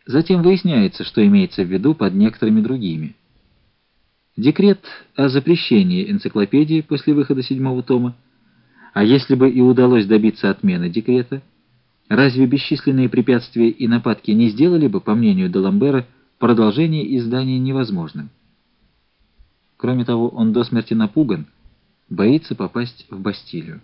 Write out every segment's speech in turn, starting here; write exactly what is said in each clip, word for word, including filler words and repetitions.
Затем выясняется, что имеется в виду под некоторыми другими. Декрет о запрещении энциклопедии после выхода седьмого тома. А если бы и удалось добиться отмены декрета, разве бесчисленные препятствия и нападки не сделали бы, по мнению Даламбера, продолжение издания невозможным? Кроме того, он до смерти напуган, боится попасть в Бастилию.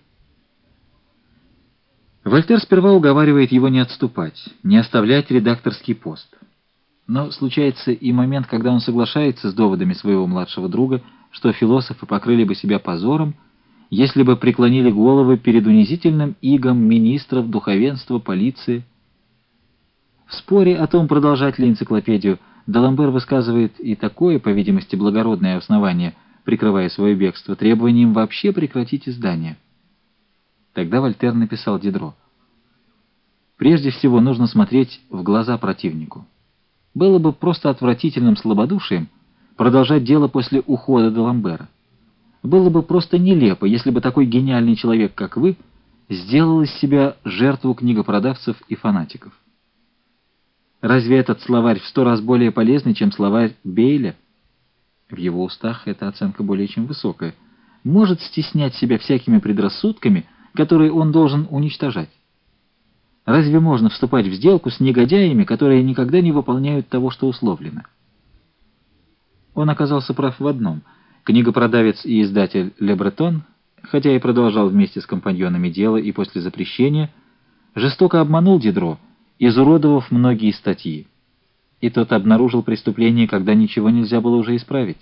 Вольтер сперва уговаривает его не отступать, не оставлять редакторский пост. Но случается и момент, когда он соглашается с доводами своего младшего друга, что философы покрыли бы себя позором, если бы преклонили головы перед унизительным игом министров, духовенства, полиции. В споре о том, продолжать ли энциклопедию, Даламбер высказывает и такое, по видимости, благородное основание, прикрывая свое бегство, требованием вообще прекратить издание. Тогда Вольтер написал Дидро: «Прежде всего нужно смотреть в глаза противнику. Было бы просто отвратительным слабодушием продолжать дело после ухода Даламбера. Было бы просто нелепо, если бы такой гениальный человек, как вы, сделал из себя жертву книгопродавцев и фанатиков. Разве этот словарь в сто раз более полезный, чем словарь Бейля?» В его устах эта оценка более чем высокая. «Может стеснять себя всякими предрассудками, которые он должен уничтожать. Разве можно вступать в сделку с негодяями, которые никогда не выполняют того, что условлено?» Он оказался прав в одном. Книгопродавец и издатель Ле Бретон, хотя и продолжал вместе с компаньонами дело и после запрещения, жестоко обманул Дидро, изуродовав многие статьи. И тот обнаружил преступление, когда ничего нельзя было уже исправить.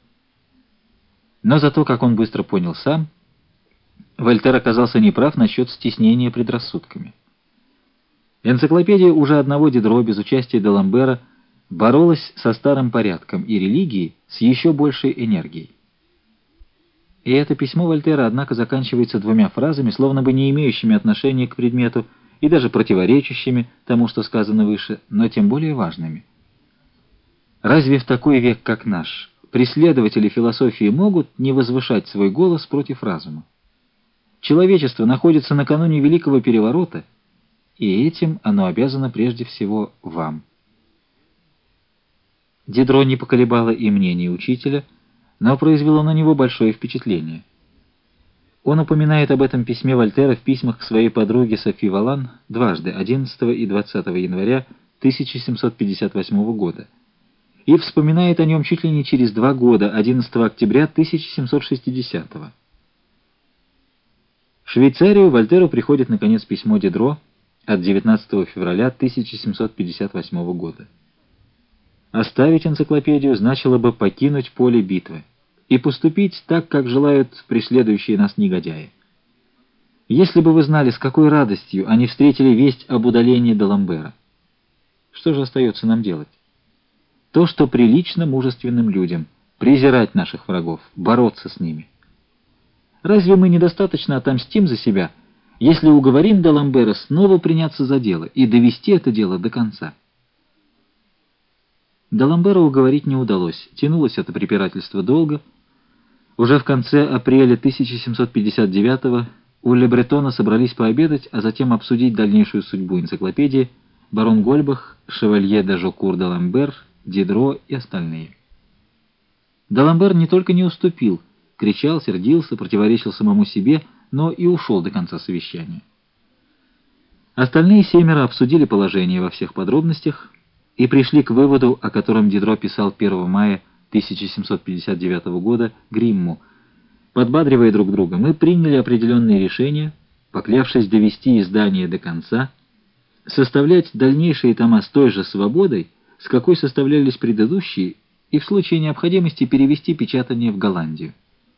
Но зато, как он быстро понял сам, Вольтер оказался неправ насчет стеснения предрассудками. Энциклопедия уже одного Дидро без участия Даламбера боролась со старым порядком и религией с еще большей энергией. И это письмо Вольтера, однако, заканчивается двумя фразами, словно бы не имеющими отношения к предмету и даже противоречащими тому, что сказано выше, но тем более важными. Разве в такой век, как наш, преследователи философии могут не возвышать свой голос против разума? Человечество находится накануне Великого Переворота, и этим оно обязано прежде всего вам. Дидро не поколебало и мнение учителя, но произвело на него большое впечатление. Он упоминает об этом письме Вольтера в письмах к своей подруге Софи Валан дважды, одиннадцатого и двадцатого января тысяча семьсот пятьдесят восьмого года, и вспоминает о нем чуть ли не через два года, одиннадцатого октября тысяча семьсот шестидесятого. В Швейцарию Вольтеру приходит, наконец, письмо Дидро от девятнадцатого февраля тысяча семьсот пятьдесят восьмого года. Оставить энциклопедию значило бы покинуть поле битвы и поступить так, как желают преследующие нас негодяи. Если бы вы знали, с какой радостью они встретили весть об удалении Даламбера. Что же остается нам делать? То, что прилично мужественным людям — презирать наших врагов, бороться с ними. Разве мы недостаточно отомстим за себя, если уговорим Даламбера снова приняться за дело и довести это дело до конца? Даламбера уговорить не удалось, тянулось это препирательство долго. Уже в конце апреля тысяча семьсот пятьдесят девятого у Ле Бретона собрались пообедать, а затем обсудить дальнейшую судьбу энциклопедии барон Гольбах, шевалье де Жокур Даламбер, Дидро и остальные. Даламбер не только не уступил, кричал, сердился, противоречил самому себе, но и ушел до конца совещания. Остальные семеро обсудили положение во всех подробностях и пришли к выводу, о котором Дидро писал первого мая тысяча семьсот пятьдесят девятого года Гримму. Подбадривая друг друга, мы приняли определенные решения, поклявшись довести издание до конца, составлять дальнейшие тома с той же свободой, с какой составлялись предыдущие, и в случае необходимости перевести печатание в Голландию.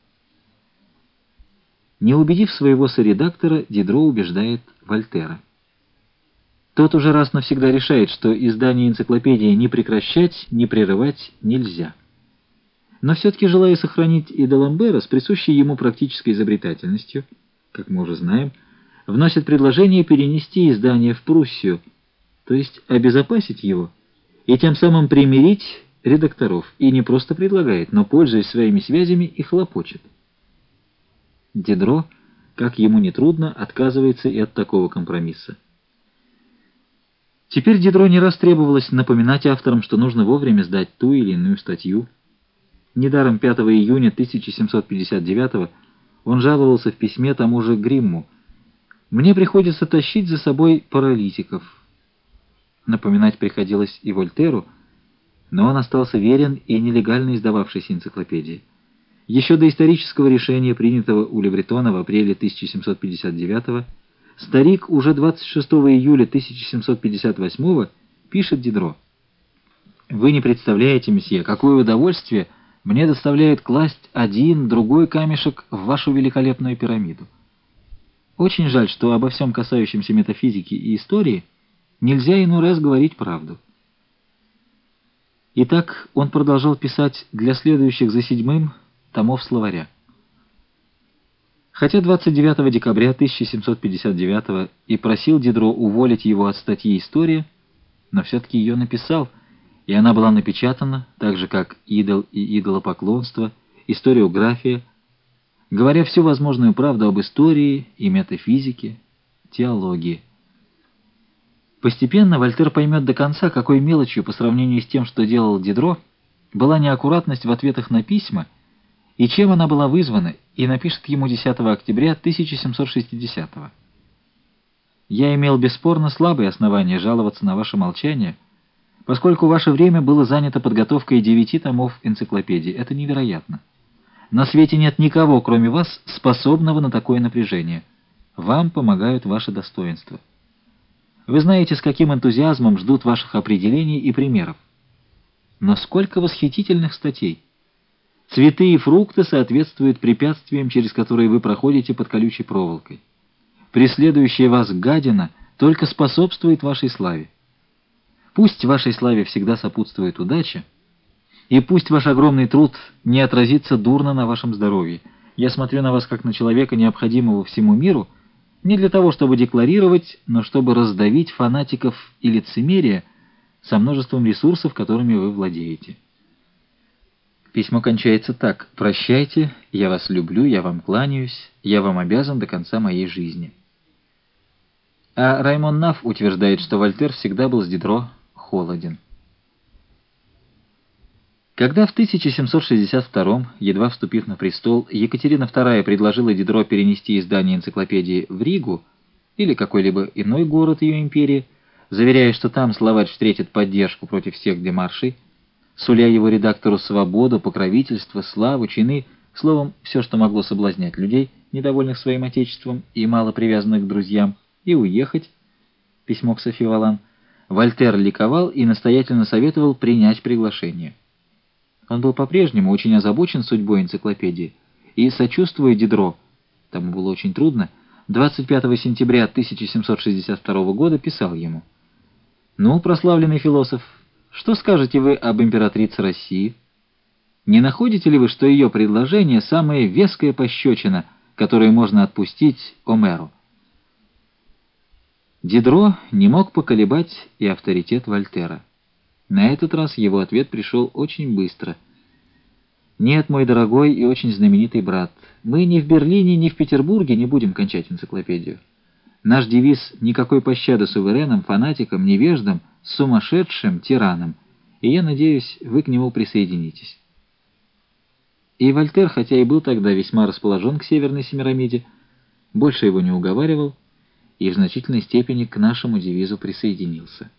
Не убедив своего соредактора, Дидро убеждает Вольтера. Тот уже раз навсегда решает, что издание энциклопедии ни прекращать, ни прерывать нельзя. Но все-таки, желая сохранить и Даламбера с присущей ему практической изобретательностью, как мы уже знаем, вносит предложение перенести издание в Пруссию, то есть обезопасить его, и тем самым примирить редакторов, и не просто предлагает, но, пользуясь своими связями, и хлопочет. Дидро, как ему не трудно, отказывается и от такого компромисса. Теперь Дидро не раз требовалось напоминать авторам, что нужно вовремя сдать ту или иную статью. Недаром пятого июня тысяча семьсот пятьдесят девятого он жаловался в письме тому же Гримму: «Мне приходится тащить за собой паралитиков». Напоминать приходилось и Вольтеру, но он остался верен и нелегально издававшейся энциклопедии. Еще до исторического решения, принятого у Лебретона в апреле тысяча семьсот пятьдесят девятого, старик уже двадцать шестого июля тысяча семьсот пятьдесят восьмого пишет Дидро: «Вы не представляете, месье, какое удовольствие мне доставляет класть один, другой камешек в вашу великолепную пирамиду. Очень жаль, что обо всем касающемся метафизики и истории нельзя иной раз говорить правду». Итак, он продолжал писать для следующих за седьмым томов словаря. Хотя двадцать девятого декабря тысяча семьсот пятьдесят девятого и просил Дидро уволить его от статьи «История», но все-таки ее написал, и она была напечатана, так же как «Идол и идолопоклонство», «Историография», говоря всю возможную правду об истории и метафизике, теологии. Постепенно Вольтер поймет до конца, какой мелочью по сравнению с тем, что делал Дидро, была неаккуратность в ответах на письма, и чем она была вызвана, и напишет ему десятого октября тысяча семьсот шестидесятого. «Я имел бесспорно слабые основания жаловаться на ваше молчание, поскольку ваше время было занято подготовкой девяти томов энциклопедии. Это невероятно. На свете нет никого, кроме вас, способного на такое напряжение. Вам помогают ваши достоинства. Вы знаете, с каким энтузиазмом ждут ваших определений и примеров. Но сколько восхитительных статей! Цветы и фрукты соответствуют препятствиям, через которые вы проходите под колючей проволокой. Преследующая вас гадина только способствует вашей славе. Пусть вашей славе всегда сопутствует удача, и пусть ваш огромный труд не отразится дурно на вашем здоровье. Я смотрю на вас как на человека, необходимого всему миру, не для того, чтобы декларировать, но чтобы раздавить фанатиков и лицемерия со множеством ресурсов, которыми вы владеете». Письмо кончается так: «Прощайте, я вас люблю, я вам кланяюсь, я вам обязан до конца моей жизни». А Раймон Наф утверждает, что Вольтер всегда был с Дидро холоден. Когда в тысяча семьсот шестьдесят втором, едва вступив на престол, Екатерина вторая предложила Дидро перенести издание энциклопедии в Ригу или какой-либо иной город ее империи, заверяя, что там словарь встретит поддержку против всех демаршей, суля его редактору свободу, покровительство, славу, чины, словом, все, что могло соблазнять людей, недовольных своим отечеством и мало привязанных к друзьям, и уехать, письмо к Софи Валан, Вольтер ликовал и настоятельно советовал принять приглашение. Он был по-прежнему очень озабочен судьбой энциклопедии и, сочувствуя Дидро, тому было очень трудно, двадцать пятого сентября тысяча семьсот шестьдесят второго года писал ему: «Ну, прославленный философ, что скажете вы об императрице России? Не находите ли вы, что ее предложение — самая веская пощечина, которую можно отпустить Омеру?» Дидро не мог поколебать и авторитет Вольтера. На этот раз его ответ пришел очень быстро. «Нет, мой дорогой и очень знаменитый брат, мы ни в Берлине, ни в Петербурге не будем кончать энциклопедию. Наш девиз — никакой пощады суверенам, фанатикам, невеждам, сумасшедшим, тиранам, и я надеюсь, вы к нему присоединитесь». И Вольтер, хотя и был тогда весьма расположен к Северной Семирамиде, больше его не уговаривал и в значительной степени к нашему девизу присоединился.